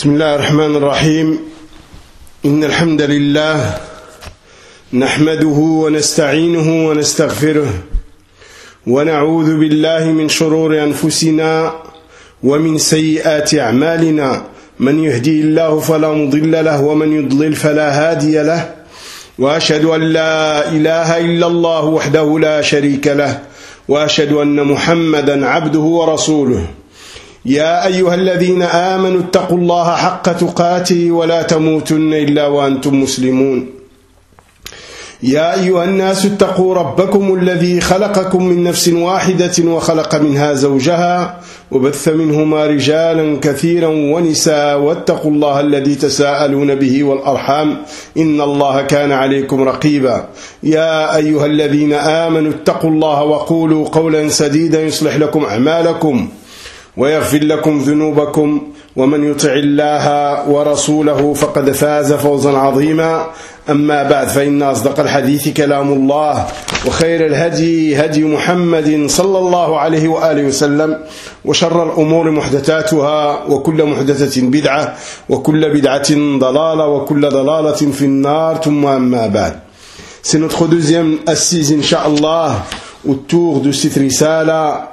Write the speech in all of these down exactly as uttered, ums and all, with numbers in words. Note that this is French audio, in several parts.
بسم الله الرحمن الرحيم إن الحمد لله نحمده ونستعينه ونستغفره ونعوذ بالله من شرور أنفسنا ومن سيئات أعمالنا من يهدي الله فلا مضل له ومن يضلل فلا هادي له وأشهد أن لا إله إلا الله وحده لا شريك له وأشهد أن محمدا عبده ورسوله يا أيها الذين آمنوا اتقوا الله حق تقاته ولا تموتن إلا وأنتم مسلمون يا أيها الناس اتقوا ربكم الذي خلقكم من نفس واحدة وخلق منها زوجها وبث منهما رجالا كثيرا ونساء واتقوا الله الذي تساءلون به والأرحام إن الله كان عليكم رقيبا يا أيها الذين آمنوا اتقوا الله وقولوا قولا سديدا يصلح لكم أعمالكم ويغفر لكم ذنوبكم ومن يطع الله ورسوله فقد فاز فوزا عظيما أما بعد فإن أصدق الحديث كلام الله وخير الهدي هدي محمد صلى الله عليه وآله وسلم وشر الأمور محدثاتها وكل محدثة بدعة وكل بدعة ضلالة وكل ضلالة في النار ثم أما بعد. C'est notre deuxième assise Inch'Allah autour de cette risala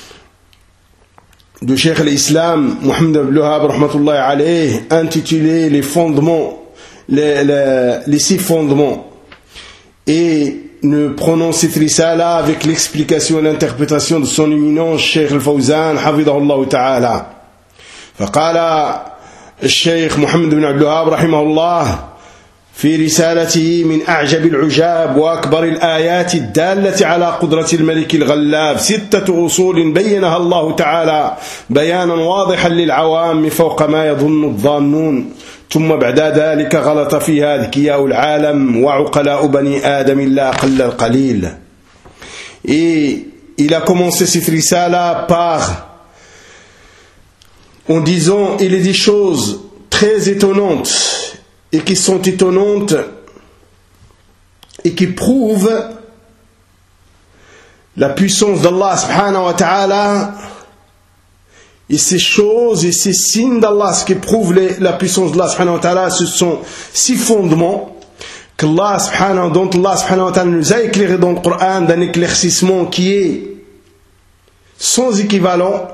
de Cheikh l'Islam Mohamed Abdul Wahhab rahmatullahi alayhi, intitulé les fondements, les, les, les six fondements, et nous prenons cette risala avec l'explication et l'interprétation de son éminence Cheikh al-Fawzan hafidahullah ta'ala. فقال الشيخ محمد بن عبد الوهاب رحمه الله في رسالته من أعجب العجاب وأكبر الآيات الدالة على قدرة الملك الغلاب ستة أصول بينها الله تعالى بيانا واضحا للعوام فوق ما يظن الظانون ثم بعد ذلك غلط فيها ذكياء العالم وعقلاء بني آدم إلا أقل القليل. Et il a commencé cette risala par en disant il est des choses très étonnantes et qui sont étonnantes et qui prouvent la puissance d'Allah subhanahu wa ta'ala, et ces choses et ces signes d'Allah, ce qui prouve les, la puissance d'Allah subhanahu wa ta'ala, ce sont six fondements qu'Allah subhanahu, dont Allah subhanahu wa ta'ala nous a éclairé dans le Coran d'un éclaircissement qui est sans équivalent,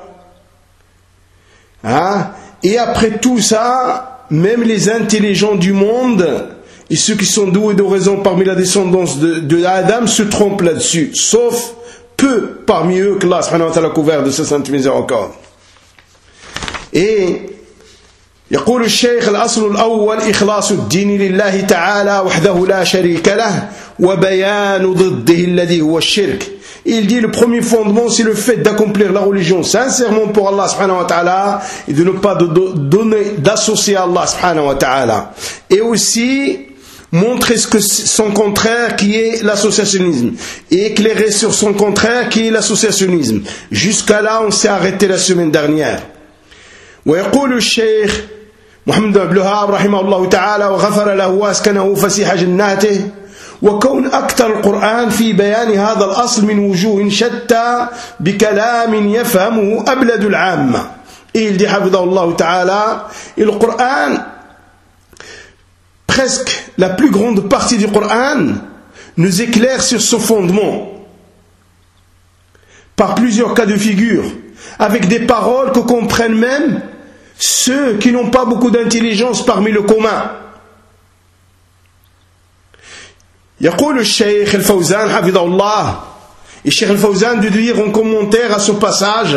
hein? Et après tout ça, même les intelligents du monde et ceux qui sont doués de raison parmi la descendance de, de Adam se trompent là-dessus, sauf peu parmi eux que Allah subhanahu wa ta'ala a couvert de sa sainte miséricorde. Et يقول الشيخ الأصل الأول إخلاص الدين لله تعالى وحده لا شريك له وبيان ضده الذي هو الشرك. Il dit le premier fondement, c'est le fait d'accomplir la religion sincèrement pour Allah subhanahu wa ta'ala et de ne pas de donner d'associer à Allah subhanahu wa ta'ala, et aussi montrer ce que son contraire qui est l'associationnisme et éclairer sur son contraire qui est l'associationnisme. Jusqu'à là on s'est arrêté la semaine dernière. ويقول الشيخ محمد بن عبد الوهاب رحمه الله تعالى وغفر له واسكنه فسيح جناته وكون أكثر القرآن في بيان هذا الأصل من وجوه شتى بكلام يفهمه أبلد العامة. Et il dit حفظه الله تعالى, et le Coran, presque la plus grande partie du Coran nous éclaire sur ce fondement par plusieurs cas de figure, avec des paroles que comprennent même ceux qui n'ont pas beaucoup d'intelligence parmi le commun. يقول الشيخ الفوزان حفظه الله, الشيخ الفوزان de dire en commentaire à ce passage,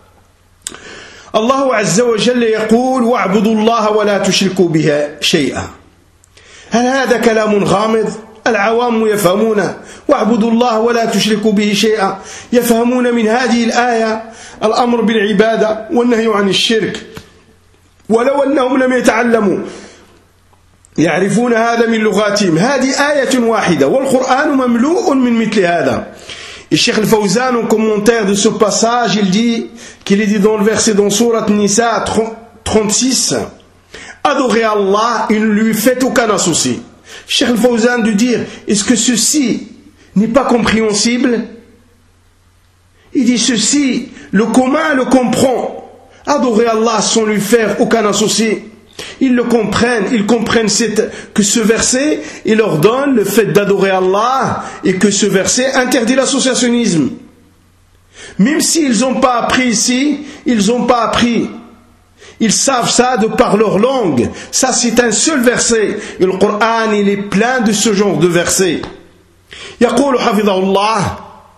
الله عز وجل يقول واعبدوا الله ولا تشركوا به شيئا. هل هذا كلام غامض؟ العوام يفهمونه واعبدوا الله ولا تشركوا به شيئا، يفهمون من هذه الآية الأمر بالعبادة والنهي عن الشرك، ولو أنهم لم يتعلموا يعرفون هذا من لغاتهم. هذه آية واحدة والقرآن مملوء من مثل هذا. Et Cheikh al-Fawzan, en commentaire de ce passage, il dit qu'il est dit dans le verset dans Surat Nisa trente-six, adorez Allah et ne lui faites aucun associé. Cheikh al-Fawzan de dire, est-ce que ceci n'est pas compréhensible? Il dit ceci, le commun le comprend. Adorer Allah sans lui faire aucun associé. ils le comprennent, ils comprennent cette, que ce verset, il ordonne le fait d'adorer Allah et que ce verset interdit l'associationnisme. Même s'ils n'ont pas appris ici, ils n'ont pas appris. Ils savent ça de par leur langue. Ça, c'est un seul verset. Et le Coran, il est plein de ce genre de versets. يقول حفظه الله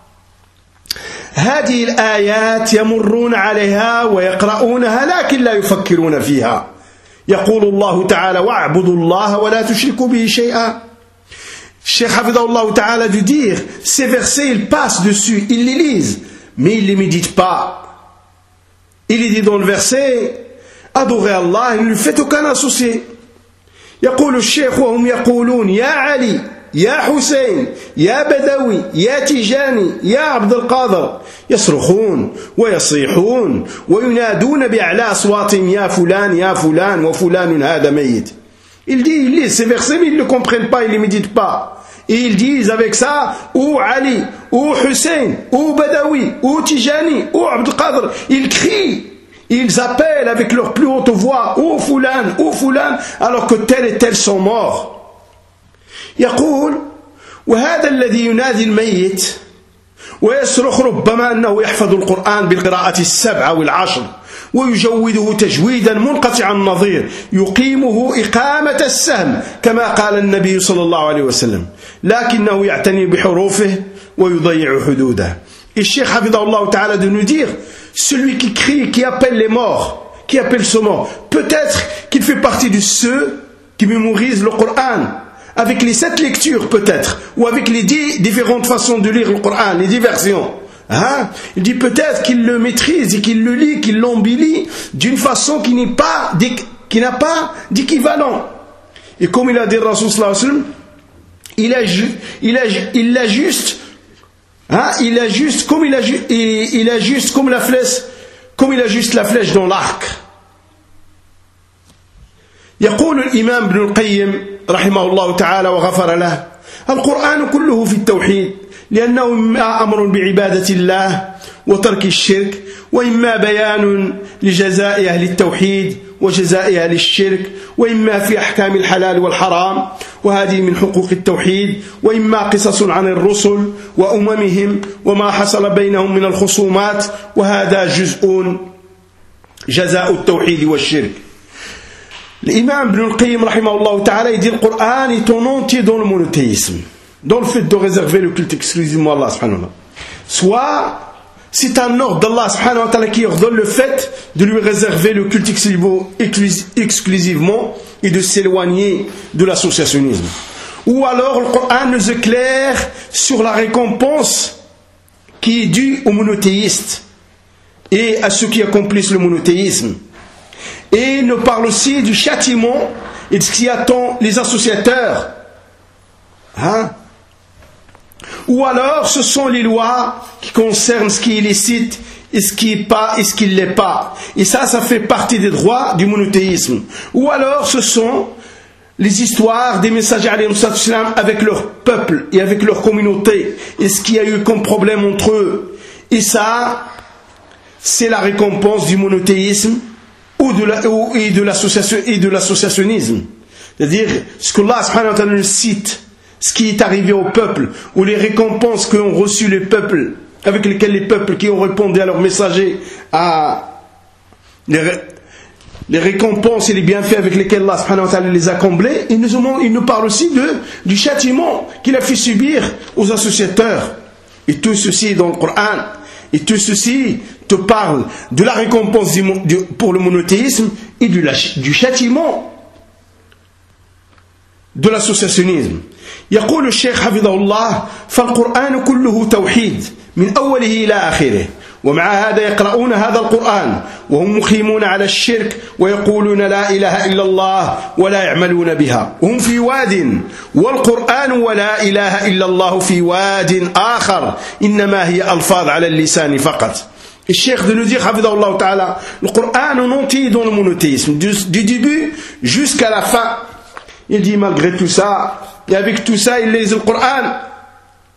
هذه الآيات يمرون عليها ويقرؤونها لكن لا يفكرون فيها يقول الله تعالى واعبدوا الله ولا تشركوا به شيئا. Cheikh حفظه الله تعالى de dire ces versets, ils passent dessus, ils les lisent, mais ils ne les méditent pas. Il est dit dans le verset adorez Allah, il ne lui fait aucun associé. يقول الشيخ وهم يقولون يا علي يا حسين يا بدوي يا تيجاني يا عبد القادر يصرخون ويصيحون وينادون بأعلى أصواتهم يا فلان يا فلان وفلان هذا ميت. Il dit, il lit ces versets mais ils ne le comprennent pas, ils ne les méditent pas. Et ils disent avec ça ou Ali, ou Hussein, ou Badawi, ou Tijani, ou Abd al-Qadr. Ils crient, ils appellent avec leur plus haute voix ou Fulan, ou Fulan, alors que tel et tel sont morts. يقول وهذا الذي ينادي الميت ويصرخ ربما أنه يحفظ القرآن بالقراءة السبعة والعشر ويجوده تجويدا منقطع النظير يقيمه إقامة السهم كما قال النبي صلى الله عليه وسلم لكنه يعتني بحروفه ويضيع حدوده. Et Cheikh حفظه الله تعالى de nous dire celui qui crie, qui appelle les morts, qui appelle ce mort, peut-être qu'il fait partie de ceux qui mémorisent le Coran avec les sept lectures peut-être, ou avec les dix différentes façons de lire le Coran, les dix versions. Hein? Il dit peut-être qu'il le maîtrise et qu'il le lit, qu'il l'embellit d'une façon qui n'est pas, qui n'a pas d'équivalent. Et comme il a dit Rasul sallallahu alayhi wa sallam, il a, il a, il a juste, hein? il a juste, comme il a, il a juste comme la flèche, comme il a juste la flèche dans l'arc. يقول الإمام ابن القيم رحمه الله تعالى وغفر له القرآن كله في التوحيد لأنه إما أمر بعبادة الله وترك الشرك وإما بيان لجزاء أهل التوحيد وجزاء أهل الشرك وإما في أحكام الحلال والحرام وهذه من حقوق التوحيد وإما قصص عن الرسل وأممهم وما حصل بينهم من الخصومات وهذا جزء جزاء التوحيد والشرك. L'imam Ibn al-Qayyim rahimahullah ta'ala, il dit le Coran est en entier dans le monothéisme, dans le fait de réserver le culte exclusivement à Allah subhanahu wa ta'ala. Soit c'est un ordre d'Allah subhanahu wa ta'ala qui ordonne le fait de lui réserver le culte exclusivement et de s'éloigner de l'associationnisme. Ou alors le Coran nous éclaire sur la récompense qui est due aux monothéistes et à ceux qui accomplissent le monothéisme. Et il nous parle aussi du châtiment et de ce qui attend les associateurs. Hein? Ou alors ce sont les lois qui concernent ce qui est licite et ce qui n'est pas et ce qui ne l'est pas. Et ça, ça fait partie des droits du monothéisme. Ou alors ce sont les histoires des messagers alayhi salam avec leur peuple et avec leur communauté et ce qu'il y a eu comme problème entre eux. Et ça, c'est la récompense du monothéisme ou de la, ou, et de l'association et de l'associationnisme. C'est-à-dire ce que Allah subhanahu wa ta'ala cite, ce qui est arrivé au peuple, ou les récompenses qu'ont reçues les peuples, avec lesquelles les peuples qui ont répondu à leurs messagers, à les, les récompenses et les bienfaits avec lesquels Allah subhanahu wa ta'ala les a comblés. Il nous, il nous parle aussi de, du châtiment qu'il a fait subir aux associateurs. Et tout ceci est dans le Coran. Et tout ceci te parle de la récompense du, du, pour le monothéisme et du, du châtiment de l'associationnisme. يقول الشيخ حفظه الله فالقرآن كله توحيد من أوله إلى آخره ومع هذا يقرؤون هذا القرآن وهم مقيمون على الشرك ويقولون لا إله إلا الله ولا يعملون بها وهم في واد والقرآن ولا إله إلا الله في واد آخر إنما هي ألفاظ على اللسان فقط. Et Cheikh de nous dire, Hafidahullah Ta'ala, le Coran en entier dans le monothéisme, du, du début jusqu'à la fin. Il dit malgré tout ça, et avec tout ça, ils lisent le Coran,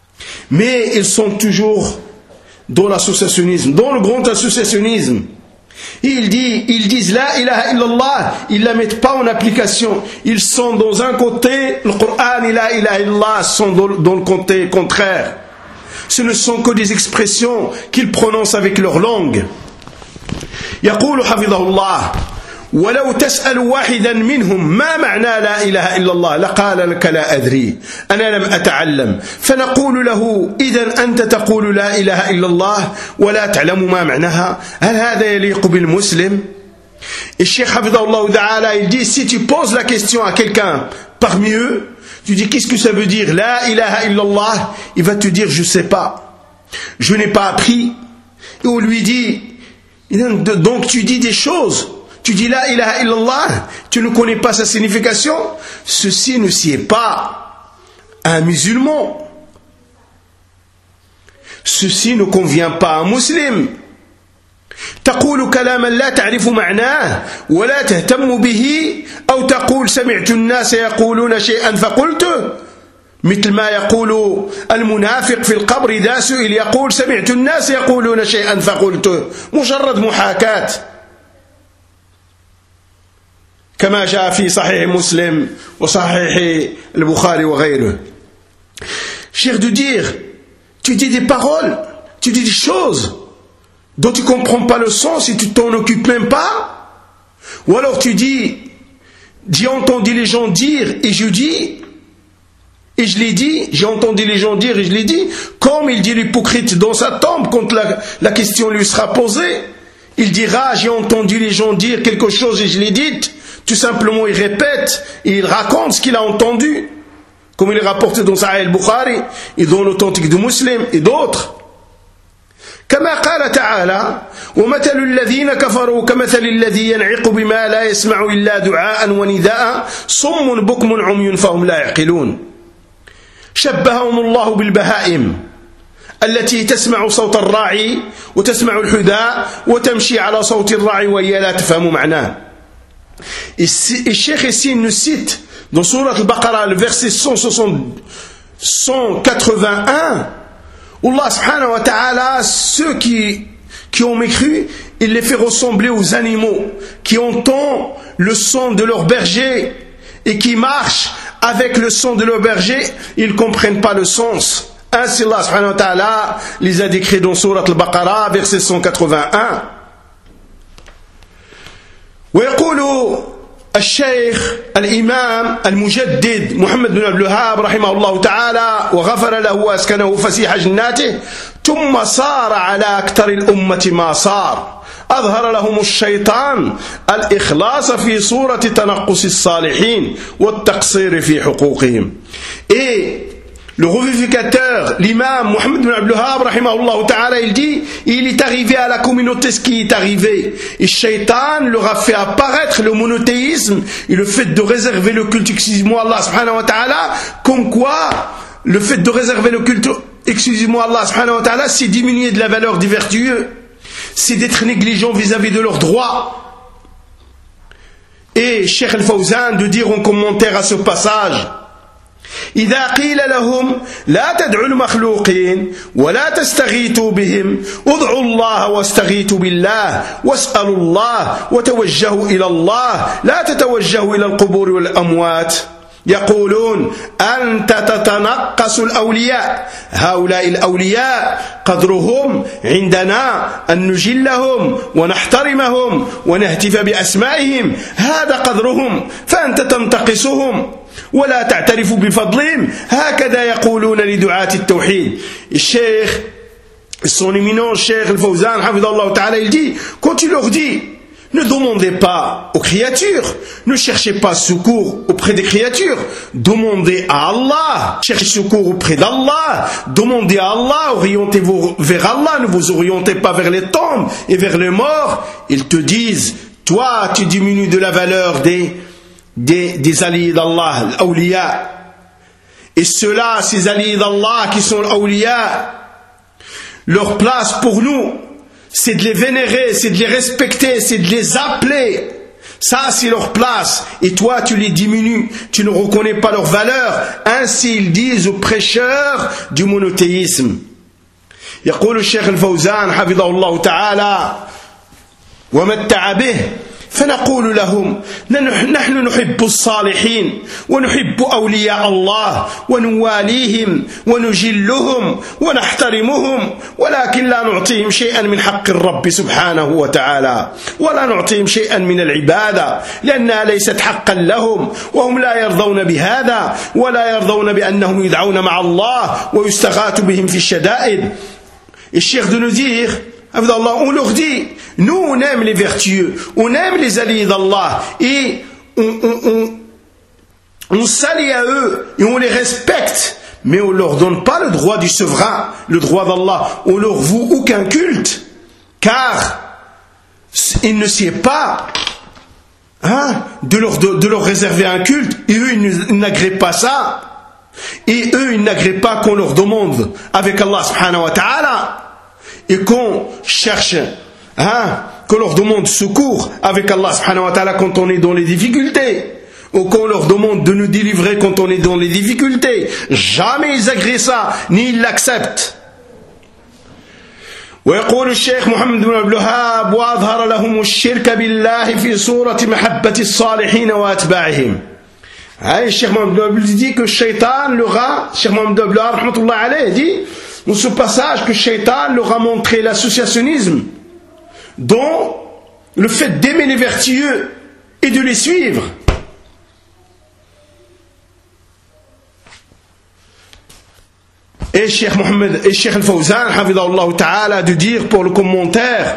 mais ils sont toujours dans l'associationnisme, dans le grand associationnisme. Il dit, ils disent la ilaha illallah, ils ne la mettent pas en application. Ils sont dans un côté, le Coran et la ilaha illallah sont dans, dans le côté contraire. Ce ne sont que des expressions qu'ils prononcent avec leur langue. يقول حفظه الله ولو تسأل واحدا منهم ما معنى لا إله إلا الله لقال لك لا أدري أنا لم أتعلم فنقول له إذا أنت تقول لا إله إلا الله ولا تعلم ما معناها هل هذا يليق بالمسلم؟ الشيخ حفظه الله تعالى il dit si tu poses la question à quelqu'un parmi eux tu dis qu'est-ce que ça veut dire la ilaha illallah, il va te dire je sais pas, je n'ai pas appris. Et on lui dit donc tu dis des choses, tu dis la ilaha illallah, tu ne connais pas sa signification, ceci ne sied pas à un musulman, ceci ne convient pas à un musulman. تقول كلاما لا تعرف معناه ولا تهتم به أو تقول سمعت الناس يقولون شيئا فقلته مثل ما يقول المنافق في القبر إذا سئل يقول سمعت الناس يقولون شيئا فقلته مجرد محاكاة كما جاء في صحيح مسلم وصحيح البخاري وغيره. Cher de dire, tu dis des paroles, tu dis des choses dont tu ne comprends pas le sens et tu t'en occupes même pas, ou alors tu dis j'ai entendu les gens dire et je dis et je l'ai dit, j'ai entendu les gens dire et je l'ai dit, comme il dit l'hypocrite dans sa tombe quand la, la question lui sera posée, il dira j'ai entendu les gens dire quelque chose et je l'ai dit, tout simplement il répète et il raconte ce qu'il a entendu, comme il est rapporté dans Sahih al-Bukhari et dans l'authentique de Muslim et d'autres. كما قال تعالى ومثل الذين كفروا كمثل الذي ينعق بما لا يسمع إلا دعاء ونداء صم بكم عمي فهم لا يعقلون. شبههم الله بالبهائم التي تسمع صوت الراعي وتسمع الحداء وتمشي على صوت الراعي وهي لا تفهم معناه. الشيخ ici nous cite dans Sourate al-Baqarah le verset cent quatre-vingt-un. Allah subhanahu wa ta'ala, ceux qui, qui ont mécru, il les fait ressembler aux animaux qui entendent le son de leur berger et qui marchent avec le son de leur berger, ils ne comprennent pas le sens. Ainsi Allah subhanahu wa ta'ala les a décrits dans Sourate al-Baqarah, verset cent quatre-vingt-un. ويقول الشيخ الإمام المجدد محمد بن عبد الوهاب رحمه الله تعالى وغفر له وأسكنه فسيح جناته ثم صار على أكثر الأمة ما صار أظهر لهم الشيطان الإخلاص في صورة تنقص الصالحين والتقصير في حقوقهم. Et le revivificateur, l'imam Mohammed bin Abdul Wahhab rahimahullah ta'ala, il dit, il est arrivé à la communauté ce qui est arrivé. Et Shaitan leur a fait apparaître le monothéisme et le fait de réserver le culte exclusivement à Allah subhanahu wa ta'ala, comme quoi le fait de réserver le culte exclusivement à Allah subhanahu wa ta'ala, c'est diminuer de la valeur des vertueux, c'est d'être négligent vis-à-vis de leurs droits. Et Cheikh Al-Fawzan de dire en commentaire à ce passage, إذا قيل لهم لا تدعوا المخلوقين ولا تستغيثوا بهم ادعوا الله واستغيثوا بالله واسألوا الله وتوجهوا إلى الله لا تتوجهوا إلى القبور والأموات يقولون أنت تتنقص الأولياء هؤلاء الأولياء قدرهم عندنا أن نجلهم ونحترمهم ونهتف بأسمائهم هذا قدرهم فأنت تنتقصهم ولا تعترف بفضلهم هكذا يقولون لدعاة التوحيد. الشيخ son éminent Cheikh Al-Fawzan hafidhahullah ta'ala, il dit quand tu leur dis ne demandez pas aux créatures, ne cherchez pas secours auprès des créatures, demandez à Allah, cherchez secours auprès d'Allah, demandez à Allah, orientez-vous vers Allah, ne vous orientez pas vers les tombes et vers les morts. Ils te disent toi tu diminues de la valeur des Des, des alliés d'Allah, l'awliya. Et ceux-là, ces alliés d'Allah qui sont l'awliya, leur place pour nous, c'est de les vénérer, c'est de les respecter, c'est de les appeler. Ça, c'est leur place. Et toi, tu les diminues, tu ne reconnais pas leur valeur. Ainsi, ils disent aux prêcheurs du monothéisme. يقول الشيخ الفوزان حفظه الله تعالى ومتع به فنقول لهم نحن نحب الصالحين ونحب أولياء الله ونواليهم ونجلهم ونحترمهم ولكن لا نعطيهم شيئا من حق الرب سبحانه وتعالى ولا نعطيهم شيئا من العبادة لأنها ليست حقا لهم وهم لا يرضون بهذا ولا يرضون بأنهم يدعون مع الله ويستغاث بهم في الشدائد. الشيخ de nous dire, on leur dit, nous on aime les vertueux, on aime les alliés d'Allah et on, on, on, on s'allie à eux et on les respecte, mais on ne leur donne pas le droit du souverain, le droit d'Allah, on ne leur voue aucun culte, car il ne sied pas hein, de, leur, de, de leur réserver un culte, et eux ils n'agréent pas ça, et eux ils n'agréent pas qu'on leur demande avec Allah subhanahu wa ta'ala, et qu'on cherche, hein, qu'on leur demande secours avec Allah subhanahu wa ta'ala quand on est dans les difficultés, ou qu'on leur demande de nous délivrer quand on est dans les difficultés. Jamais ils agréent ça, ni ils l'acceptent. ويقول الشيخ محمد بن عبد الوهاب وأظهر لهم الشرك بالله في صورة محبة الصالحين وأتباعهم. Le Cheikh Mohamed Abdel dit que le shaitan leur a, Cheikh Mohamed Abdel rahmatullah alayhi dit dans ce passage que le shaitan leur a montré l'associationnisme dont le fait d'aimer les vertueux et de les suivre. Et Cheikh Mohamed et Cheikh Al-Fawzan hafidahullah ta'ala de dire pour le commentaire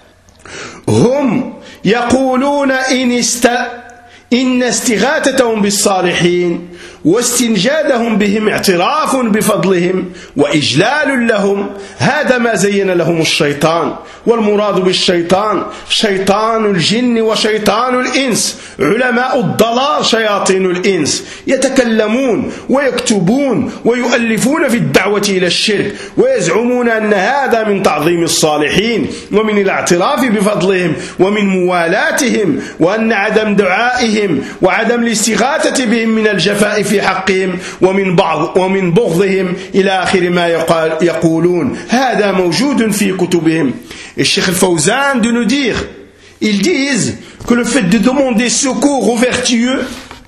hum yaquluna in ista إن استغاثتهم بالصالحين واستنجادهم بهم اعتراف بفضلهم وإجلال لهم هذا ما زين لهم الشيطان والمراد بالشيطان شيطان الجن وشيطان الإنس علماء الضلال شياطين الإنس يتكلمون ويكتبون ويؤلفون في الدعوة إلى الشرك ويزعمون أن هذا من تعظيم الصالحين ومن الاعتراف بفضلهم ومن موالاتهم وأن عدم دعائهم وعدم الاستغاثة بهم من الجفاء في حقهم ومن بعض ومن بغضهم إلى آخر ما يقولون هذا موجود في كتبهم. Et Cheikh Al-Fawzan de nous dire, ils disent que le fait de demander secours aux vertueux,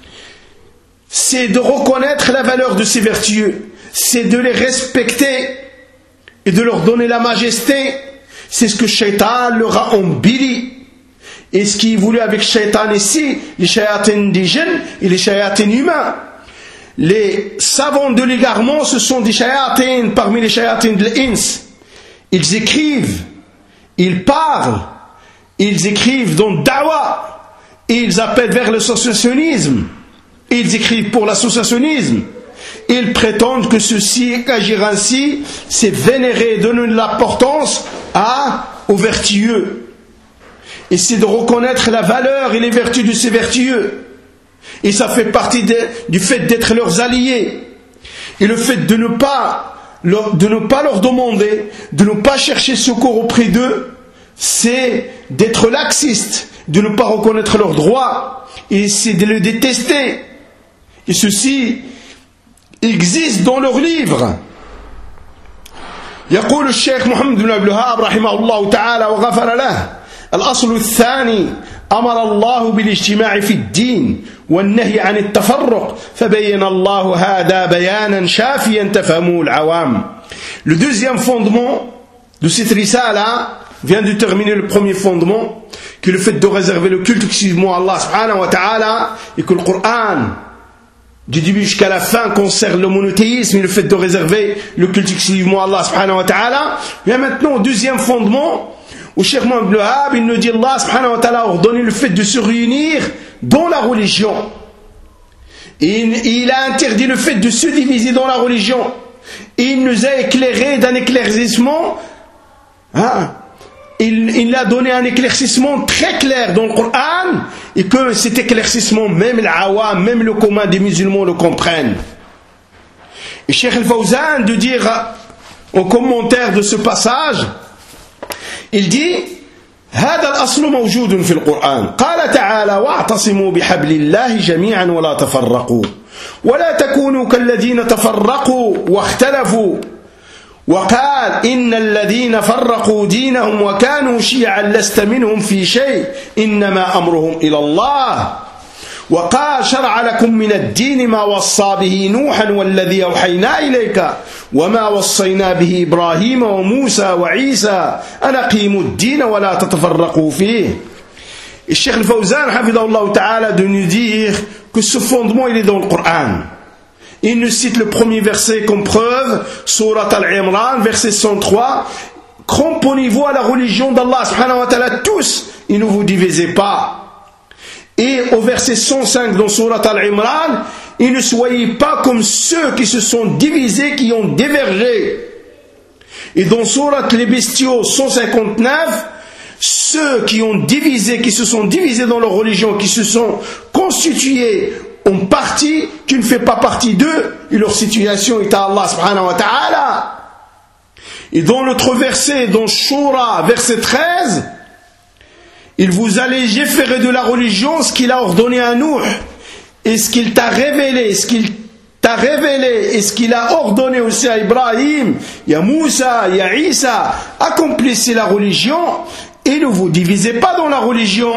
c'est de reconnaître la valeur de ces vertueux, c'est de les respecter et de leur donner la majesté. C'est ce que Shaitan leur a embelli. Et ce qui est voulu avec Shaitan ici, les shayatins des jeunes et les shayatins humains. Les savants de l'égarement, ce sont des shayatins parmi les shayatins de l'ins. Ils écrivent, ils parlent, ils écrivent dans Dawa, ils appellent vers l'associationnisme, ils écrivent pour l'associationnisme. Ils prétendent que ceci, qu'agir ainsi, c'est vénérer, donner de l'importance à, aux vertueux. Et c'est de reconnaître la valeur et les vertus de ces vertueux. Et ça fait partie de, du fait d'être leurs alliés. Et le fait de ne pas leur, de ne pas leur demander, de ne pas chercher secours auprès d'eux, c'est d'être laxiste, de ne pas reconnaître leurs droits, et c'est de les détester. Et ceci existe dans leurs livres. يقول الشيخ محمد بن عبد الوهاب رحمه الله تعالى وغفر له الأصل الثاني أمر الله بالاجتماع في الدين والنهي عن التفرق فبين الله هذا بيانا شافيا تفهمه العوام. Le deuxième fondement de cette risala vient de terminer le premier fondement, qui est le fait de réserver le culte exclusivement à Allah subhanahu wa ta'ala, et que le Coran du début jusqu'à la fin concerne le monothéisme et le fait de réserver le culte exclusivement à Allah subhanahu wa ta'ala. Vient maintenant au deuxième fondement où Cheikh Mohamed Wahab, il nous dit Allah subhanahu wa ta'ala a ordonné le fait de se réunir dans la religion. Et il a interdit le fait de se diviser dans la religion. Et il nous a éclairé d'un éclaircissement. Hein, il, il a donné un éclaircissement très clair dans le Coran, et que cet éclaircissement, même l'awam, même le commun des musulmans le comprennent. Et Cheikh Al-Fawzan de dire en commentaire de ce passage, il dit هذا الأصل موجود في القرآن قال تعالى واعتصموا بحبل الله جميعا ولا تفرقوا ولا تكونوا كالذين تفرقوا واختلفوا وقال إن الذين فرقوا دينهم وكانوا شيعا لست منهم في شيء إنما أمرهم إلى الله وقال شرع لكم من الدين ما وصى به نوحا والذي أوحينا إليك وما وصينا به إبراهيم وموسى وعيسى أن أقيموا الدين ولا تتفرقوا فيه. Et Cheikh Al-Fawzan, hafidahullah ta'ala, de nous dire que ce fondement, il est dans le Coran. Il nous cite le premier verset comme preuve, Surat Al-Imran, verset cent trois. Cramponnez-vous à la religion d'Allah subhanahu wa ta'ala tous et ne vous divisez pas. Et au verset cent cinq dans Surat Al-Imran, et ne soyez pas comme ceux qui se sont divisés, qui ont divergé. Et dans Surat les Bestiaux cent cinquante-neuf, ceux qui ont divisé, qui se sont divisés dans leur religion, qui se sont constitués en partie, tu ne fais pas partie d'eux, et leur situation est à Allah subhanahu wa ta'ala. Et dans l'autre verset, dans Shura, verset treize, il vous a légiféré de la religion ce qu'il a ordonné à Nuh, et ce qu'il t'a révélé, ce qu'il t'a révélé, et ce qu'il a ordonné aussi à Ibrahim, il y a Moussa, il y a Isa, accomplissez la religion, et ne vous divisez pas dans la religion.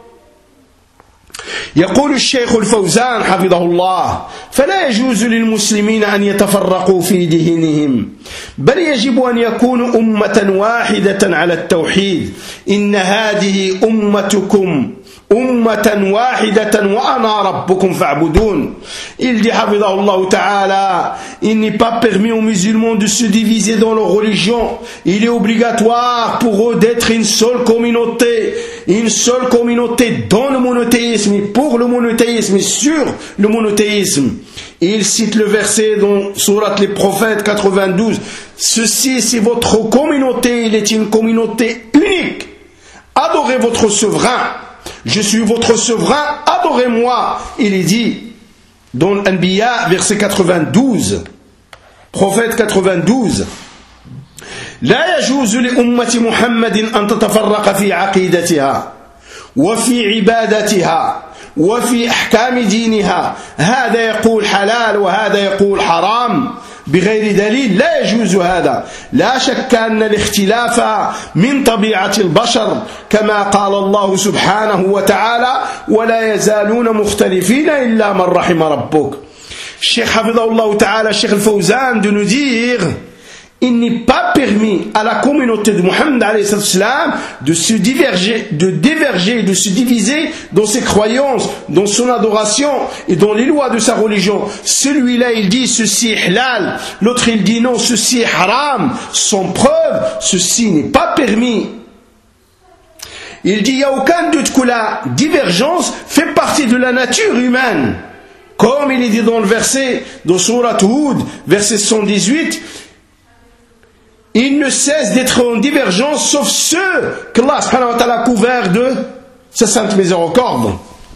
يقول الشيخ الفوزان حفظه الله فلا يجوز للمسلمين أن يتفرقوا في دينهم بل يجب أن يكونوا أمة واحدة على التوحيد إن هذه أمتكم أمة واحدة وأنا ربكم فاعبدون. Il dit حفظه ta'ala, il n'est pas permis aux musulmans de se diviser dans leur religion. Il est obligatoire pour eux d'être une seule communauté, une seule communauté dans le monothéisme et pour le monothéisme et sur le monothéisme. Et il cite le verset dans Surat les Prophètes quatre-vingt-douze. Ceci c'est votre communauté, il est une communauté unique. Adorez votre souverain. Je suis votre souverain, adorez-moi. Il est dit dans l'Anbiya, verset quatre-vingt-douze, prophète quatre-vingt-douze, لا يجوز لأمة محمد أن تتفرق في عقيدتها وفي عبادتها وفي أحكام دينها هذا يقول حلال وهذا يقول حرام بغير دليل لا يجوز هذا. لا شك أن الاختلاف من طبيعة البشر كما قال الله سبحانه وتعالى ولا يزالون مختلفين إلا من رحم ربك. الشيخ حفظه الله تعالى الشيخ الفوزان de nous dire il n'est pas permis à la communauté de Muhammad alayhi salam de se diverger, de diverger, de se diviser dans ses croyances, dans son adoration et dans les lois de sa religion. Celui-là il dit ceci est halal, l'autre il dit non ceci est haram, sans preuve, ceci n'est pas permis. Il dit il n'y a aucun doute que la divergence fait partie de la nature humaine. Comme il est dit dans le verset, dans Surat Hud, verset cent dix-huit, il ne cesse d'être en divergence sauf ceux qu'Allah subhanahu wa ta'ala a couverts de sa sainte miséricorde.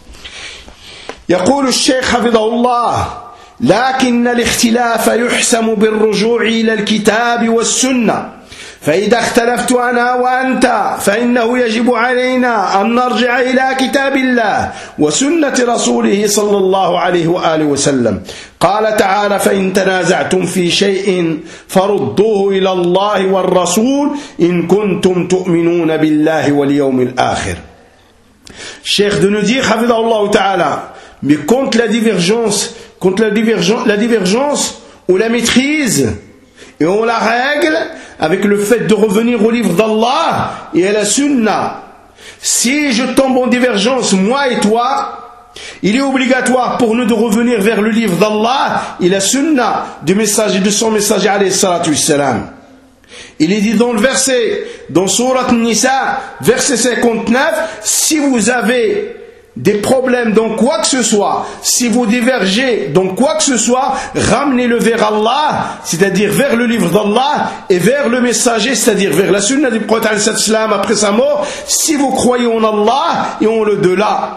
يقول الشيخ حفظه الله لكن الاختلاف يحسم بالرجوع إلى الكتاب والسنة فإذا اختلفت أنا وأنت فإنه يجب علينا أن نرجع إلى كتاب الله وسنة رسوله صلى الله عليه وآله وسلم. قال تعالى فإن تنازعتم في شيء فردوه إلى الله والرسول إن كنتم تؤمنون بالله واليوم الآخر. Cheikh de nous dire حفظه الله تعالى mais contre la divergence, contre la divergence, la divergence ou la maîtrise et on la règle avec le fait de revenir au livre d'Allah et à la sunna. Si je tombe en divergence, moi et toi, il est obligatoire pour nous de revenir vers le livre d'Allah et la sunna du messager, de son messager alayhi salatu wassalam. Il est dit dans le verset, dans Surat Nisa, verset cinquante-neuf, si vous avez des problèmes dans quoi que ce soit, si vous divergez dans quoi que ce soit, ramenez-le vers Allah, c'est-à-dire vers le livre d'Allah et vers le messager, c'est-à-dire vers la sunna du prophète après sa mort, si vous croyez en Allah et en le delà.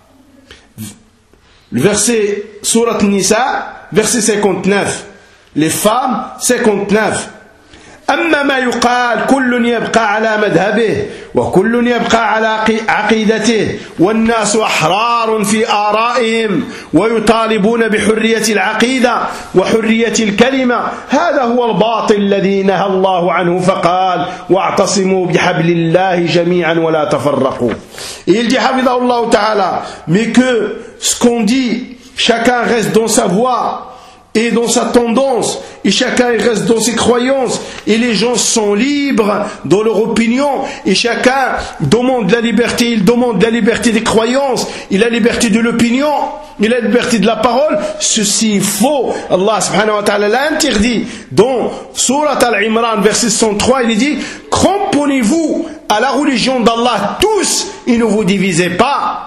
Le verset Surat Nisa, verset cinquante-neuf. Les femmes, cinquante-neuf. أما ما يقال كل يبقى على مذهبه وكل يبقى على عقيدته والناس أحرار في آرائهم ويطالبون بحرية العقيدة وحرية الكلمة، هذا هو الباطل الذي نهى الله عنه فقال واعتصموا بحبل الله جميعا ولا تفرقوا. Et il dit حفظه الله تعالى, mais que ce qu'on dit, chacun reste dans sa voie et dans sa tendance, et chacun reste dans ses croyances, et les gens sont libres dans leur opinion, et chacun demande la liberté, il demande la liberté des croyances, et la liberté de l'opinion, et la liberté de la parole. Ceci est faux. Allah subhanahu wa ta'ala l'a interdit. Dans Surat Al-Imran, verset soixante-trois, il dit: cramponnez-vous à la religion d'Allah tous, et ne vous divisez pas.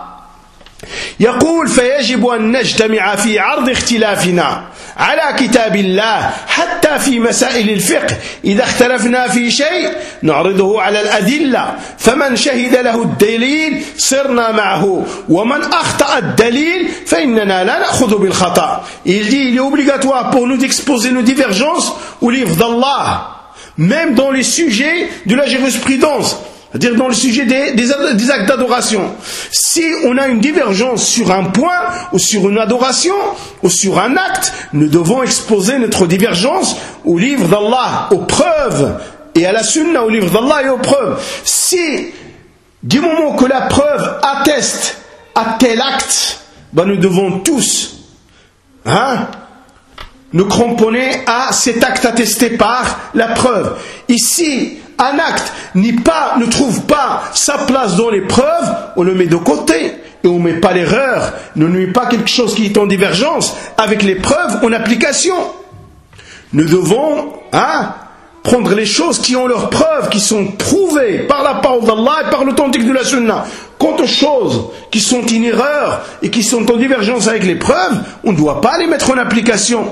يقول فيجب أن نجتمع في عرض اختلافنا على كتاب الله حتى في مسائل الفقه، إذا اختلفنا في شيء نعرضه على الأدلة، فمن شهد له الدليل صرنا معه ومن أخطأ الدليل فإننا لا نأخذ بالخطأ. Il dit il est obligatoire pour nous d'exposer nos divergences au livre d'Allah, même dans les sujets de la jurisprudence, c'est-à-dire dans le sujet des, des, des actes d'adoration. Si on a une divergence sur un point, ou sur une adoration, ou sur un acte, nous devons exposer notre divergence au livre d'Allah, aux preuves, et à la sunna, au livre d'Allah et aux preuves. Si, du moment que la preuve atteste à tel acte, ben nous devons tous hein, nous cramponner à cet acte attesté par la preuve. Ici, un acte pas, ne trouve pas sa place dans les preuves, on le met de côté et on ne met pas l'erreur, ne met pas quelque chose qui est en divergence avec les preuves en application. Nous devons hein, prendre les choses qui ont leurs preuves, qui sont prouvées par la parole d'Allah et par l'authentique de la sunna. Quant aux choses qui sont une erreur et qui sont en divergence avec les preuves, on ne doit pas les mettre en application.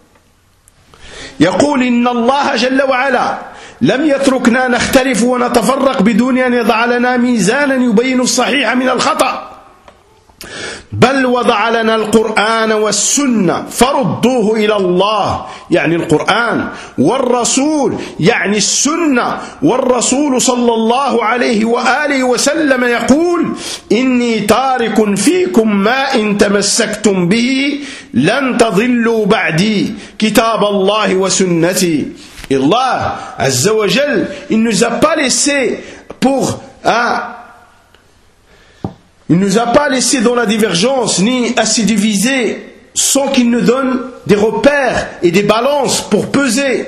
يقول إن الله جل وعلا لم يتركنا نختلف ونتفرق بدون أن يضع لنا ميزانا يبين الصحيح من الخطأ، بل وضع لنا القرآن والسنة فردوه إلى الله يعني القرآن، والرسول يعني السنة، والرسول صلى الله عليه وآله وسلم يقول إني تارك فيكم ما إن تمسكتم به لن تضلوا بعدي كتاب الله وسنتي. Et Allah Azza wa Jal, il ne nous a pas laissé pour hein, il ne nous a pas laissé dans la divergence ni à se diviser sans qu'il nous donne des repères et des balances pour peser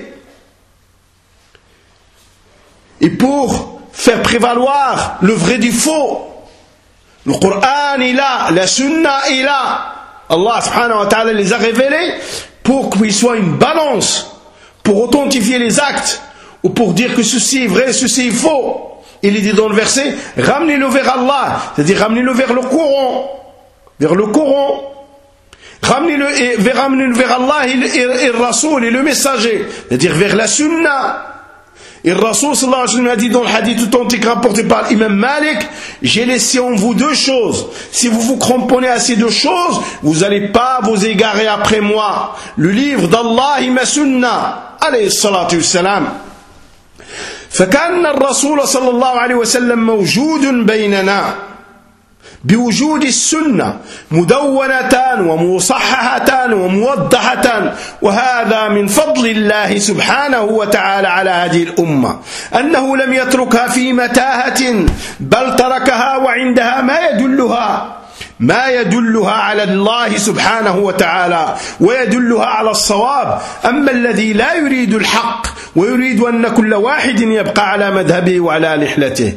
et pour faire prévaloir le vrai du faux. Le Coran est là, la Sunna est là. Allah subhanahu wa ta'ala les a révélés pour qu'il soit une balance, pour authentifier les actes ou pour dire que ceci est vrai, ceci est faux. Il est dit dans le verset, ramenez-le vers Allah, c'est-à-dire ramenez-le vers le Coran, vers le Coran, ramenez-le vers, ramenez-le vers Allah et, et, et le Rasoul et le messager, c'est-à-dire vers la Sunna. Et le Rasoul sallallahu alayhi wa sallam a dit dans le hadith authentique rapporté par l'imam Malik, j'ai laissé en vous deux choses. Si vous vous cramponnez à ces deux choses, vous n'allez pas vous égarer après moi. Le livre d'Allah et ma Sunna, alayhi salatu wassalam. فكان الرسول صلى الله عليه وسلم موجود بيننا بوجود السنة مدونة ومصححة وموضحة، وهذا من فضل الله سبحانه وتعالى على هذه الأمة أنه لم يتركها في متاهة بل تركها وعندها ما يدلها ما يدلها على الله سبحانه وتعالى ويدلها على الصواب. أما الذي لا يريد الحق ويريد أن كل واحد يبقى على مذهبه وعلى لحلته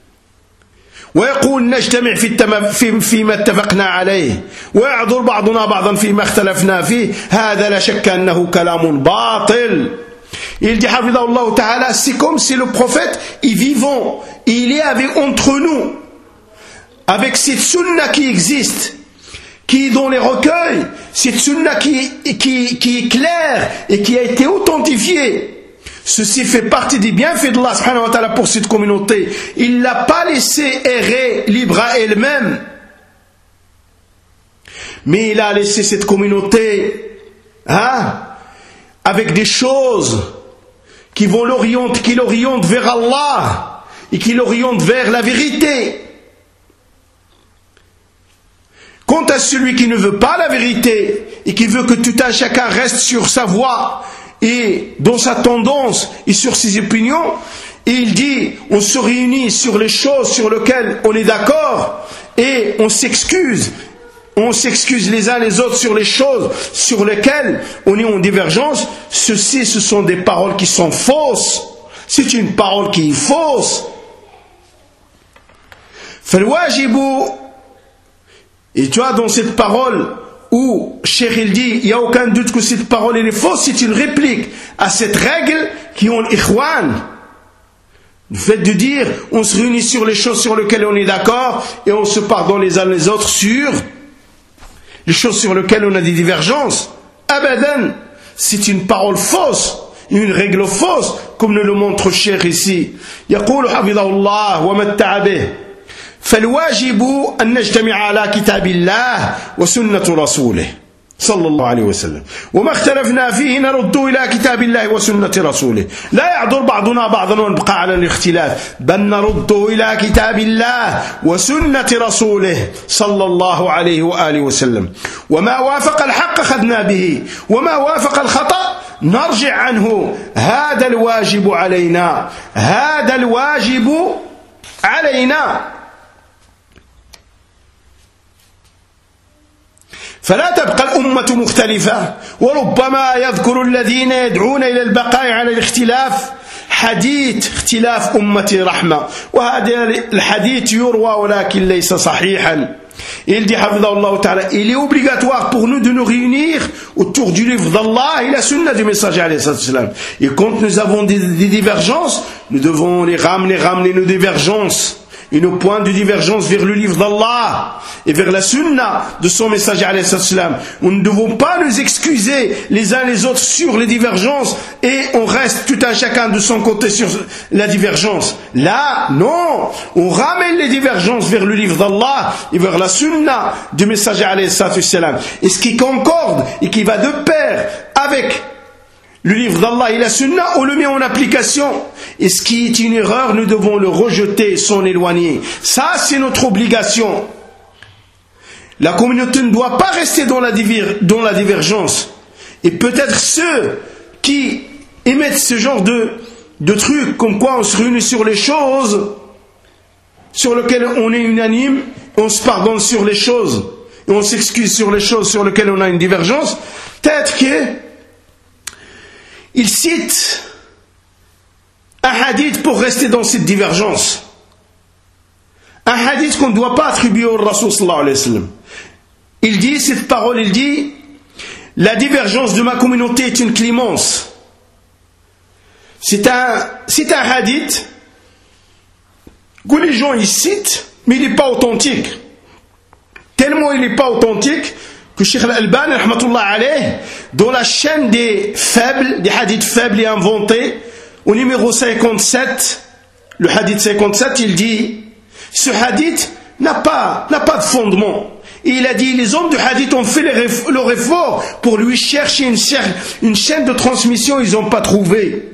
ويقول نجتمع في التم... في... فيما اتفقنا عليه ويعذر بعضنا بعضا فيما اختلفنا فيه، هذا لا شك أنه كلام باطل. Il dit حفظه الله تعالى, c'est comme si le prophète est vivant, il est avec, entre nous, avec cette sunna qui existe, qui est dans les recueils, cette sunna qui, qui, qui est claire et qui a été authentifiée. Ceci fait partie des bienfaits d'Allah subhanahu wa ta'ala pour cette communauté. Il ne l'a pas laissé errer libre à elle-même, mais il a laissé cette communauté hein, avec des choses qui vont l'orienter, qui l'orientent vers Allah et qui l'orientent vers la vérité. Quant à celui qui ne veut pas la vérité et qui veut que tout un chacun reste sur sa voie et dans sa tendance et sur ses opinions, et il dit on se réunit sur les choses sur lesquelles on est d'accord et on s'excuse, on s'excuse les uns les autres sur les choses sur lesquelles on est en divergence. Ceci, ce sont des paroles qui sont fausses. C'est une parole qui est fausse. فالواجب. Et tu vois, dans cette parole où Cheikh il dit, il n'y a aucun doute que cette parole elle est fausse, c'est une réplique à cette règle qui ont ikhwan. Le fait de dire, on se réunit sur les choses sur lesquelles on est d'accord et on se pardonne les uns les autres sur les choses sur lesquelles on a des divergences. Abadan, c'est une parole fausse, une règle fausse, comme nous le montre Cheikh ici. يقول حفظه الله ومتع به. فالواجب أن نجتمع على كتاب الله وسنة رسوله صلى الله عليه وسلم، وما اختلفنا فيه نرد إلى كتاب الله وسنة رسوله. لا يعذر بعضنا بعضا ونبقى على الاختلاف، بل نرد إلى كتاب الله وسنة رسوله صلى الله عليه وآله وسلم. وما وافق الحق أخذنا به، وما وافق الخطأ نرجع عنه. هذا الواجب علينا، هذا الواجب علينا. فلا تبقى الأمة مختلفة. وربما يذكر الذين يدعون إلى البقاء على الاختلاف حديث اختلاف أمة رحمة، وهذا الحديث يروى ولكن ليس صحيحا. Il dit حفظه ta'ala, il est obligatoire pour nous de nous réunir autour du livre d'Allah et la sunna du messager alayhi salam. Et quand nous avons des, des divergences, nous devons les ramener, ramener nos divergences et nos points de divergence vers le livre d'Allah et vers la sunna de son messager alayhi salam. Nous ne devons pas nous excuser les uns les autres sur les divergences et on reste tout un chacun de son côté sur la divergence. Là, non, on ramène les divergences vers le livre d'Allah et vers la sunna du messager alayhi salam. Et ce qui concorde et qui va de pair avec le livre d'Allah et la sunna, on le met en application. Et ce qui est une erreur, nous devons le rejeter, s'en éloigner. Ça, c'est notre obligation. La communauté ne doit pas rester dans la, divir- dans la divergence. Et peut-être ceux qui émettent ce genre de, de trucs, comme quoi on se réunit sur les choses sur lesquelles on est unanime, on se pardonne sur les choses, et on s'excuse sur les choses sur lesquelles on a une divergence, peut-être que il cite un hadith pour rester dans cette divergence. Un hadith qu'on ne doit pas attribuer au Rasul sallallahu alayhi wa sallam. Il dit, cette parole, il dit, la divergence de ma communauté est une clémence. C'est un, c'est un hadith que les gens y citent, mais il n'est pas authentique. Tellement il n'est pas authentique que Cheikh Al-Albani, rahmatullah alayh, dans la chaîne des faibles, des hadiths faibles et inventés, au numéro cinquante-sept, le hadith cinquante-sept, il dit, ce hadith n'a pas, n'a pas de fondement. Et il a dit, les hommes du hadith ont fait leur effort pour lui chercher une, une chaîne de transmission, ils n'ont pas trouvé.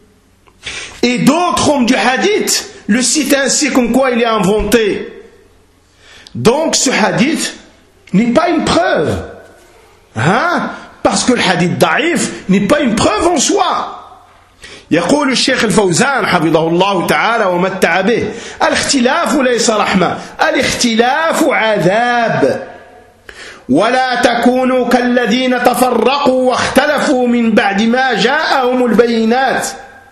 Et d'autres hommes du hadith le citent ainsi comme quoi il est inventé. Donc ce hadith n'est pas une preuve, hein? Parce que le hadith daïf n'est pas une preuve en soi. يقول الشيخ الفوزان حفظه الله تعالى ومتع به الاختلاف ليس رحمة الاختلاف عذاب ولا تكونوا كالذين تفرقوا واختلفوا من بعد ما جاءهم البينات.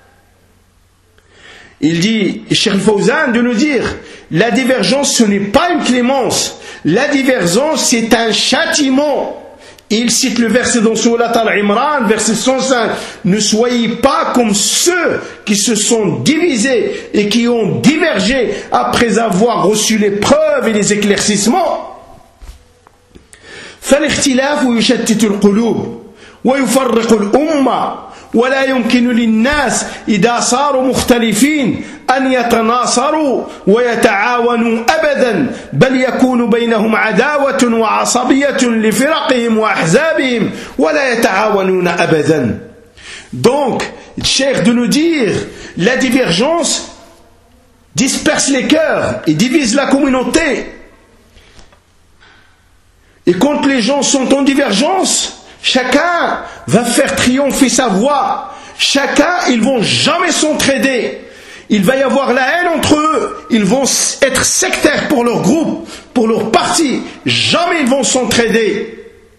Il dit, Cheikh Al-Fawzan, de nous dire, la divergence ce n'est pas une clémence, la divergence c'est un châtiment. Il cite le verset dans Surat Al-Imran, verset cent cinq. Ne soyez pas comme ceux qui se sont divisés et qui ont divergé après avoir reçu les preuves et les éclaircissements. فالاختلاف يشتت القلوب ويفرق الأمة ولا يمكن للناس إذا صاروا مختلفين أن يتناصروا ويتعاونوا أبدا بل يكون بينهم عداوة وعصبية لفرقهم وأحزابهم ولا يتعاونون أبدا. Donc, cher de nous dire, la divergence disperse les cœurs et divise la communauté. Et quand les gens sont en divergence, chacun va faire triompher sa voix. Chacun, ils vont jamais s'entraider. Il va y avoir la haine entre eux. Ils vont être sectaires pour leur groupe, pour leur parti. Jamais ils vont s'entraider.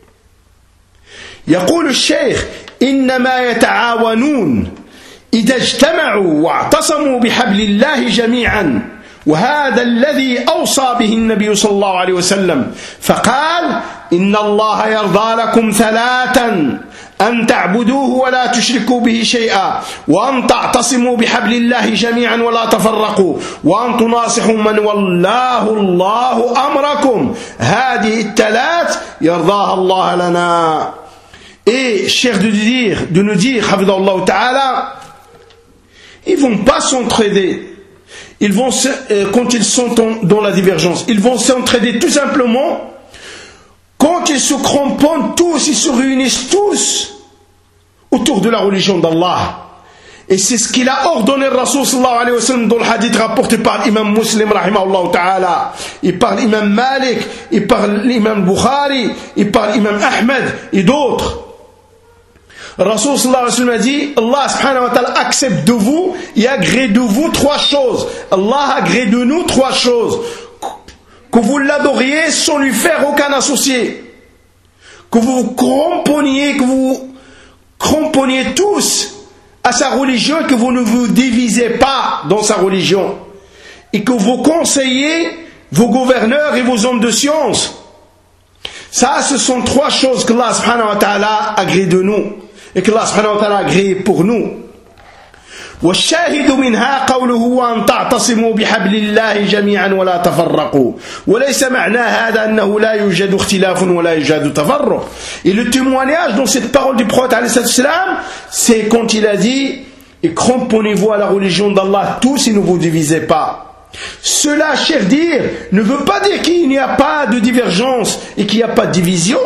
يقول الشيخ إنما يتعاونون إذا اجتمعوا واعتصموا بحبل الله جميعا وهذا الذي أوصى به النبي صلى الله عليه وسلم فقال إن الله يرضى لكم ثلاثا أن تعبدوه ولا تشركوا به شيئا وأن تعتصموا بحبل الله جميعا ولا تفرقوا وأن تناصحوا من والله الله أمركم هذه الثلاث يرضاها الله لنا. Et cher de dire, de nous dire, Hafidhahullah Ta'ala, ils vont pas s'entraider. Ils vont se, euh, quand ils sont en, dans la divergence, ils vont s'entraider tout simplement quand ils se cramponnent tous, ils se réunissent tous autour de la religion d'Allah. Et c'est ce qu'il a ordonné le Rasul sallallahu alayhi wa sallam dans le hadith rapporté par l'imam Muslim rahimahullah ta'ala. Il parle l'imam Malik, il parle l'imam Bukhari, il parle l'imam Ahmed et d'autres. Le Rasul sallallahu alayhi wa sallam a dit, Allah subhanahu wa ta'ala accepte de vous et agrée de vous trois choses. Allah agrée de nous trois choses. Que vous l'adoriez sans lui faire aucun associé. Que vous vous cramponniez, que vous cramponniez tous à sa religion, que vous ne vous divisez pas dans sa religion. Et que vous conseillez vos gouverneurs et vos hommes de science. Ça, ce sont trois choses que Allah subhanahu wa ta'ala agrée de nous. Et que Allah subhanahu wa ta'ala agrée pour nous. والشاهد منها قوله وأن تعتصموا بحبل الله جميعا ولا تفرقوا وليس معنى هذا أنه لا يوجد اختلاف ولا يوجد تفرق. Et le témoignage dans cette parole du prophète alayhi salam, c'est quand il a dit et cramponnez-vous à la religion d'Allah tous et ne vous divisez pas. Cela, cher dire, ne veut pas dire qu'il n'y a pas de divergence et qu'il n'y a pas de division.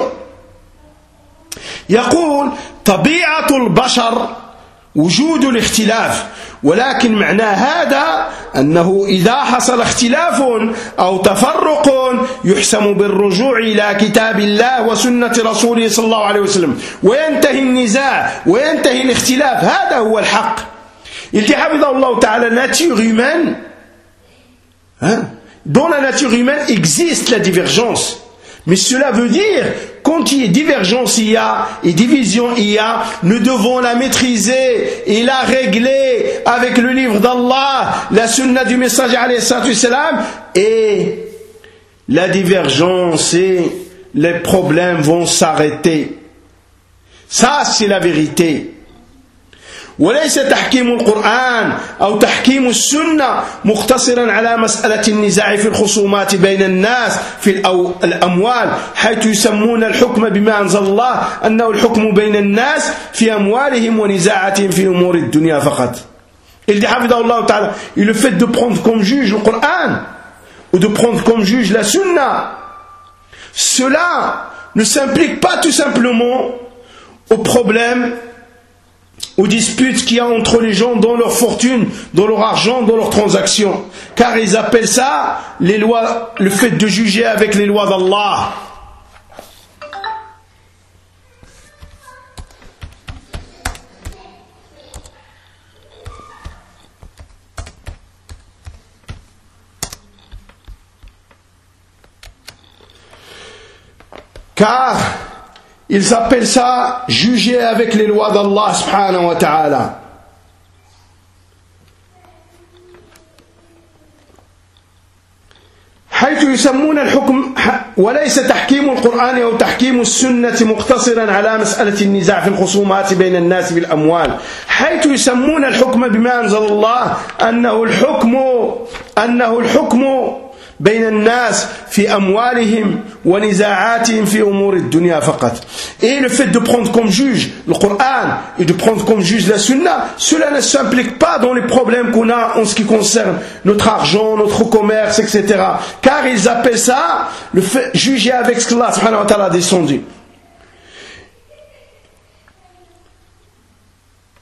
يقول طبيعة البشر وجود الاختلاف ولكن معنى هذا أنه إذا حصل اختلاف أو تفرق يحسم بالرجوع إلى كتاب الله وسنة رسوله صلى الله عليه وسلم وينتهي النزاع وينتهي الاختلاف. هذا هو الحق. Il dit حفظه تعالى la nature humaine, hein, dans la nature humaine existe la divergence. Mais cela veut dire, quand il y a divergence il y a, et division il y a, nous devons la maîtriser et la régler avec le livre d'Allah, la sunna du messager alayhi salam, et la divergence et les problèmes vont s'arrêter. Ça, c'est la vérité. وليس تحكيم القرآن أو تحكيم السنة مقتصرا على مسألة النزاع في الخصومات بين الناس في الأموال حيث يسمون الحكم بما أنزل الله أنه الحكم بين الناس في أموالهم ونزاعاتهم في أمور الدنيا فقط. Il dit حفظه الله تعالى, et le fait de prendre comme juge le Coran ou de prendre comme juge la sunna, cela ne s'implique pas tout simplement au problème, aux disputes qu'il y a entre les gens dans leur fortune, dans leur argent, dans leurs transactions. Car ils appellent ça les lois, le fait de juger avec les lois d'Allah. Car ils appellent ça juger avec les lois d'Allah subhanahu wa ta'ala. حيث يسمون الحكم وليس تحكيم القرآن أو تحكيم السنة مقتصرا على مسألة النزاع في الخصومات بين الناس في الأموال حيث يسمون الحكم بما أنزل الله أنه الحكم أنه الحكم بين الناس في أموالهم ونزاعاتهم في أمور الدنيا فقط. Et le fait de prendre comme juge le Coran et de prendre comme juge la Sunna, cela ne s'implique pas dans les problèmes qu'on a en ce qui concerne notre argent, notre commerce, et cetera. Car ils appellent ça le fait juger avec ce que Allah subhanahu wa ta'ala a descendu.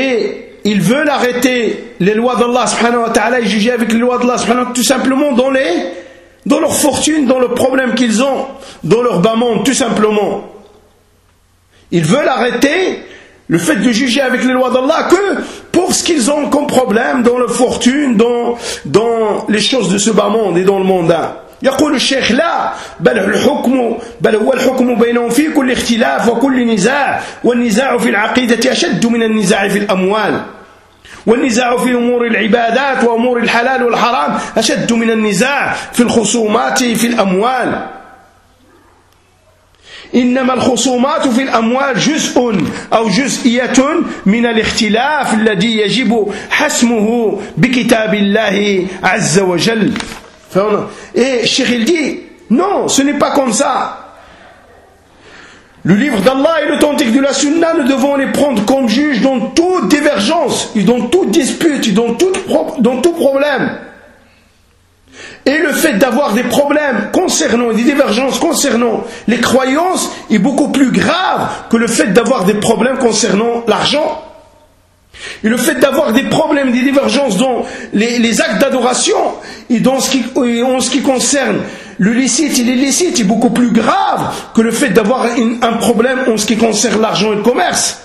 et ils veulent arrêter les lois d'Allah subhanahu wa ta'ala et juger avec les lois d'Allah subhanahu wa ta'ala tout simplement dans les dans leur fortune, dans le problème qu'ils ont, dans leur bas monde, tout simplement. Ils veulent arrêter le fait de juger avec les lois d'Allah que pour ce qu'ils ont comme problème dans leur fortune, dans, dans les choses de ce bas monde et dans le mondain. يقول الشيخ لا بل الحكم بل هو الحكم بينهم في كل اختلاف وكل نزاع والنزاع في العقيدة أشد من النزاع في الأموال والنزاع في أمور العبادات وأمور الحلال والحرام أشد من النزاع في الخصومات في الأموال إنما الخصومات في الأموال جزء أو جزئية من الاختلاف الذي يجب حسمه بكتاب الله عز وجل. Et Cheikh il dit non, ce n'est pas comme ça. Le livre d'Allah et l'authentique de la Sunna, nous devons les prendre comme juges dans toute divergence, dans toute dispute, dans tout, dans tout problème. Et le fait d'avoir des problèmes concernant, des divergences concernant les croyances est beaucoup plus grave que le fait d'avoir des problèmes concernant l'argent. Et le fait d'avoir des problèmes, des divergences dans les, les actes d'adoration et dans ce qui, en ce qui concerne le licite et l'illicite est beaucoup plus grave que le fait d'avoir une, un problème en ce qui concerne l'argent et le commerce.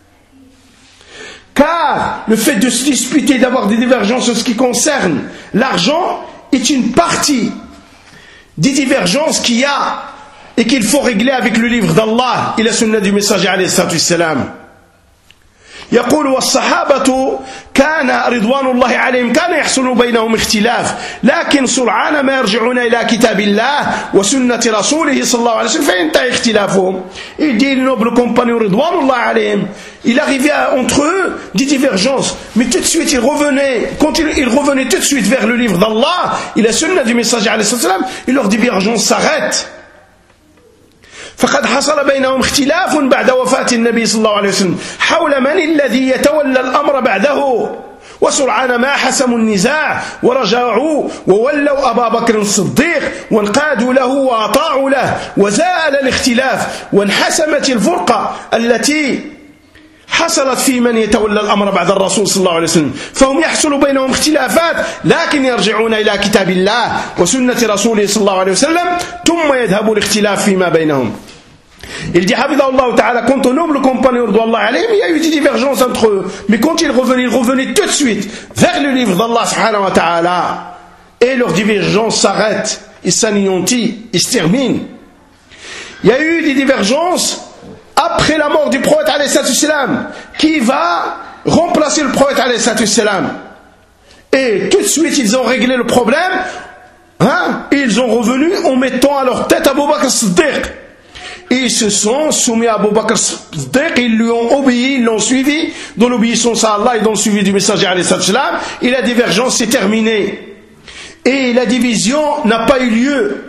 Car le fait de se disputer, d'avoir des divergences en ce qui concerne l'argent est une partie des divergences qu'il y a et qu'il faut régler avec le livre d'Allah et la sunna du messager alayhi salatu wassalam. يقول والصحابة كان رضوان الله عليهم كان يحصل بينهم اختلاف لكن سرعان ما يرجعون إلى كتاب الله وسنة رسوله صلى الله عليه وسلم فينتهي اختلافهم. Il dit le noble compagnon رضوان الله عليهم, il arrivait à, entre eux des divergences, mais tout de suite il revenait, quand il, il revenait tout de suite vers le livre d'Allah et la sunna du messager alayhi salam, et leur divergence s'arrête. فقد حصل بينهم اختلاف بعد وفاة النبي صلى الله عليه وسلم حول من الذي يتولى الأمر بعده وسرعان ما حسموا النزاع ورجعوا وولوا أبا بكر الصديق وانقادوا له وأطاعوا له وزال الاختلاف وانحسمت الفرقة التي حصلت في من يتولى الأمر بعد الرسول صلى الله عليه وسلم فهم يحصل بينهم اختلافات لكن يرجعون إلى كتاب الله وسنة رسوله صلى الله عليه وسلم ثم يذهب الاختلاف فيما بينهم. Il dit حفظه الله تعالى quand au noble compagnon رضوان الله عليهم il y a eu des divergences entre eux mais quand ils revenaient ils revenaient tout de suite vers le livre d'Allah subhanahu wa ta'ala et leurs divergences s'arrêtent, ils s'anéantissent, ils se terminent. Il y a eu des divergences après la mort du prophète alayhi salam, qui va remplacer le prophète alayhi salam. Et tout de suite ils ont réglé le problème, hein, et ils ont revenu en mettant à leur tête Abu Bakr Siddiq. Et ils se sont soumis à Abu Bakr Siddiq, ils lui ont obéi, ils l'ont suivi dans l'obéissance à Allah et dans le suivi du messager alayhi salam, et la divergence s'est terminée. Et la division n'a pas eu lieu.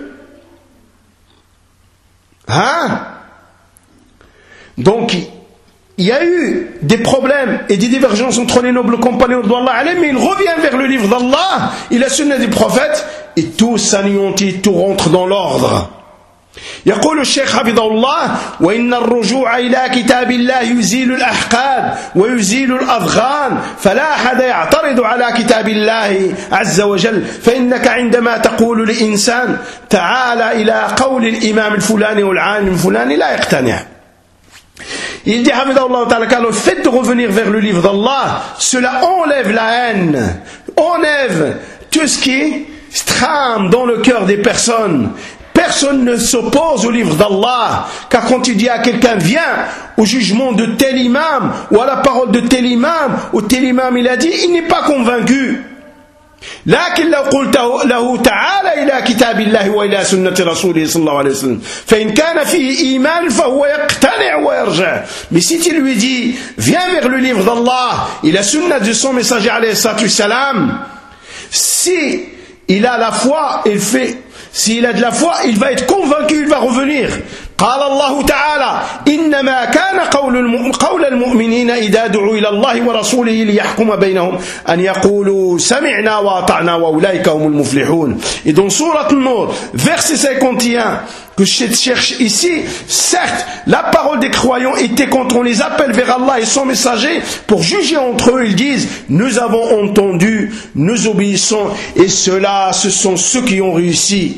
Hein? Donc, il y a eu des problèmes et des divergences entre les nobles compagnons d'Allah, mais il revient vers le livre d'Allah et la sunna du prophète, et tout s'anéantit, tout rentre dans l'ordre. يقول الشيخ حفظه الله وإن الرجوع إلى كتاب الله يزيل الأحقاد ويزيل الأضغان فلا أحد يعترض على كتاب الله عز وجل فإنك عندما تقول لإنسان تعال إلى قول الإمام الفلاني والعالم الفلاني لا يقتنع. Il dit حفظه تعالى car le fait de revenir vers le livre d'Allah cela enlève la haine, enlève tout ce qui trame dans le cœur des personnes. Personne ne s'oppose au livre d'Allah, car quand tu dis à quelqu'un viens au jugement de tel imam ou à la parole de tel imam ou tel imam il a dit, il n'est pas convaincu. لكن لو قلت له تعالى إلى كتاب الله وإلى سنة رسوله صلى الله عليه وسلم فإن كان فيه إيمان فهو يقتنع ويرجع. Mais si tu lui dis viens vers le livre d'Allah et la sunna de son messager alayhi salam, si il a la foi, il fait, s'il a de la foi, il va être convaincu, il va revenir. قال الله تعالى إنما كان قول, الم... قول المؤمنين إذا دعوا إلى الله ورسوله ليحكم بينهم أن يقولوا سمعنا وأطعنا وأولئك هم المفلحون. Et dans Sourate An-Nur, verset cinquante et un, que je cherche ici, certes, la parole des croyants était quand on les appelle vers Allah et son messager pour juger entre eux, ils disent nous avons entendu, nous obéissons, et ceux-là, ce sont ceux qui ont réussi.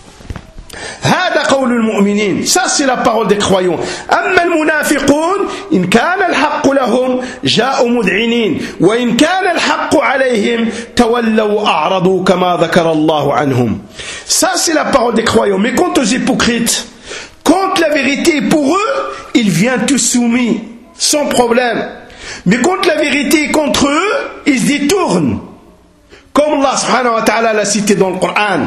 هذا قول المؤمنين, ça c'est la parole des croyants. أما المنافقون إن كان الحق لهم جاءوا مذعنين وإن كان الحق عليهم تولوا أعرضوا كما ذكر الله عنهم. Ça c'est la parole des croyants. Mais quant aux hypocrites, quand la vérité est pour eux, ils viennent tous soumis sans problème. Mais quand la vérité est contre eux, ils se détournent, comme Allah subhanahu wa ta'ala l'a cité dans le Coran.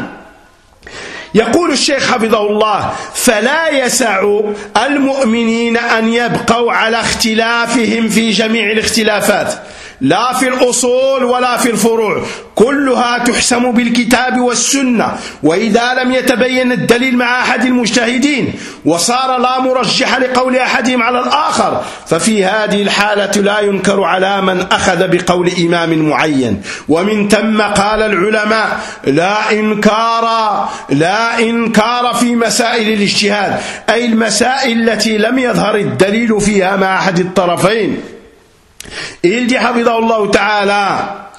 يقول الشيخ حفظه الله فلا يسع المؤمنين أن يبقوا على اختلافهم في جميع الاختلافات لا في الأصول ولا في الفروع كلها تحسم بالكتاب والسنة وإذا لم يتبين الدليل مع أحد المجتهدين وصار لا مرجح لقول أحدهم على الآخر ففي هذه الحالة لا ينكر على من أخذ بقول إمام معين ومن ثم قال العلماء لا إنكار لا إنكار في مسائل الاجتهاد أي المسائل التي لم يظهر الدليل فيها مع أحد الطرفين. Et il dit Hafidahullah Ta'ala,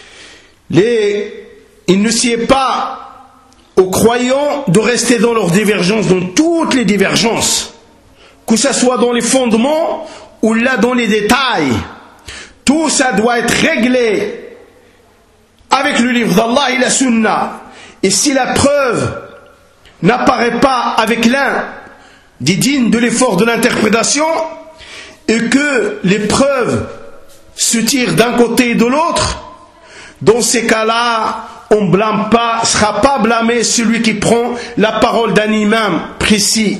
les, il ne sied pas aux croyants de rester dans leurs divergences, dans toutes les divergences, que ce soit dans les fondements ou là dans les détails. Tout ça doit être réglé avec le livre d'Allah et la Sunna. Et si la preuve n'apparaît pas avec l'un des dignes de l'effort de l'interprétation, et que les preuves se tirent d'un côté et de l'autre, dans ces cas-là, on blâme pas, sera pas blâmé celui qui prend la parole d'un imam précis.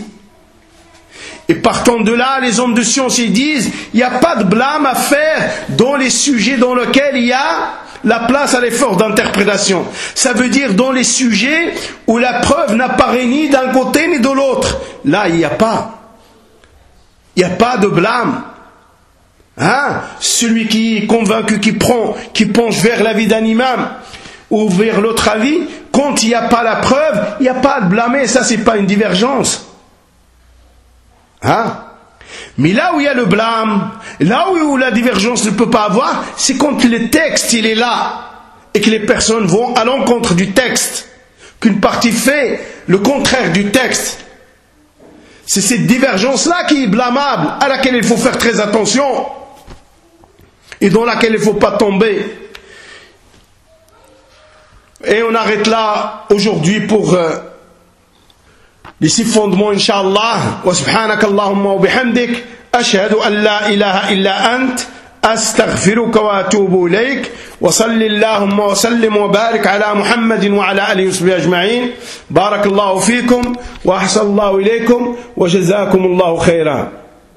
Et partant de là, les hommes de science ils disent, il n'y a pas de blâme à faire dans les sujets dans lesquels il y a la place à l'effort d'interprétation. Ça veut dire dans les sujets où la preuve n'apparaît ni d'un côté ni de l'autre. Là, il n'y a pas. Il n'y a pas de blâme. Hein? Celui qui est convaincu, qui prend, qui penche vers l'avis d'un imam ou vers l'autre avis, quand il n'y a pas la preuve, il n'y a pas de blâmer. Ça, c'est pas une divergence. Hein? Mais là où il y a le blâme, là où la divergence ne peut pas avoir, c'est quand le texte il est là et que les personnes vont à l'encontre du texte, qu'une partie fait le contraire du texte. C'est cette divergence-là qui est blâmable, à laquelle il faut faire très attention et dans laquelle il ne faut pas tomber. Et on arrête là aujourd'hui pour euh, les six fondements, Inch'Allah. Wa subhanaka Allahumma wa bihamdik, ashhadu an la ilaha illa ant, astaghfiruka wa atubu ilayk. وصل اللهم وسلم وبارك على محمد وعلى آله وصحبه أجمعين. بارك الله فيكم وأحسن الله إليكم وجزاكم الله خيرا.